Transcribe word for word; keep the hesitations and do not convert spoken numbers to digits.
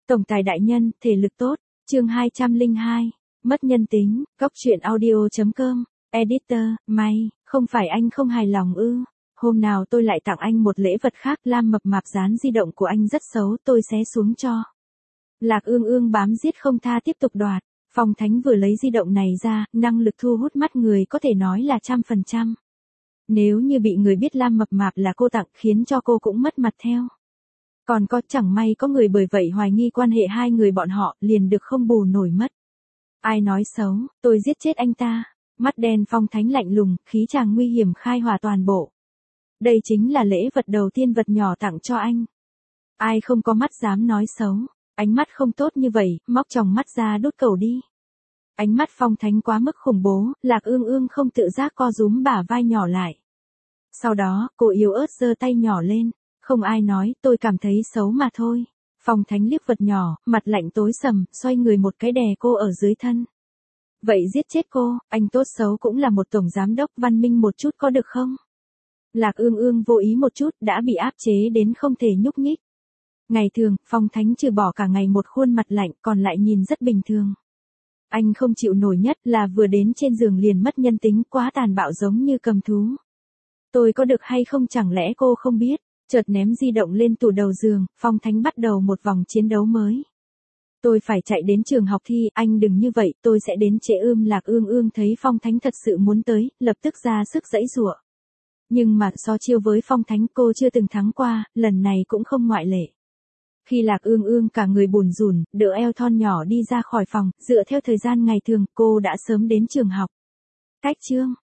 Tổng tài đại nhân, thể lực tốt, chương hai trăm lẻ hai, mất nhân tính, góc truyện audio.com, editor, may, không phải anh không hài lòng ư, hôm nào tôi lại tặng anh một lễ vật khác, Lam Mập Mạp dán di động của anh rất xấu, tôi xé xuống cho. Lạc Ương Ương bám giết không tha tiếp tục đoạt, Phong Thánh vừa lấy di động này ra, năng lực thu hút mắt người có thể nói là trăm phần trăm. Nếu như bị người biết Lam Mập Mạp là cô tặng khiến cho cô cũng mất mặt theo. Còn có chẳng may có người bởi vậy hoài nghi quan hệ hai người bọn họ liền được không bù nổi mất. Ai nói xấu, tôi giết chết anh ta. Mắt đen Phong Thánh lạnh lùng, khí chàng nguy hiểm khai hỏa toàn bộ. Đây chính là lễ vật đầu tiên vật nhỏ tặng cho anh. Ai không có mắt dám nói xấu, ánh mắt không tốt như vậy, móc tròng mắt ra đốt cầu đi. Ánh mắt Phong Thánh quá mức khủng bố, Lạc Ương Ương không tự giác co rúm bả vai nhỏ lại. Sau đó, cô yếu ớt giơ tay nhỏ lên. Không ai nói, tôi cảm thấy xấu mà thôi. Phong Thánh liếc vật nhỏ, mặt lạnh tối sầm, xoay người một cái đè cô ở dưới thân. Vậy giết chết cô, anh tốt xấu cũng là một tổng giám đốc văn minh một chút có được không? Lạc Ương Ương vô ý một chút đã bị áp chế đến không thể nhúc nhích. Ngày thường, Phong Thánh trừ bỏ cả ngày một khuôn mặt lạnh còn lại nhìn rất bình thường. Anh không chịu nổi nhất là vừa đến trên giường liền mất nhân tính, quá tàn bạo giống như cầm thú. Tôi có được hay không chẳng lẽ cô không biết? Chợt ném di động lên tủ đầu giường, Phong Thánh bắt đầu một vòng chiến đấu mới. Tôi phải chạy đến trường học thi, anh đừng như vậy, tôi sẽ đến trễ ưm. Lạc Ương Ương thấy Phong Thánh thật sự muốn tới, lập tức ra sức giãy giụa. Nhưng mà so chiêu với Phong Thánh cô chưa từng thắng qua, lần này cũng không ngoại lệ. Khi Lạc Ương Ương cả người bùn rùn, đỡ eo thon nhỏ đi ra khỏi phòng, dựa theo thời gian ngày thường cô đã sớm đến trường học. Cách chương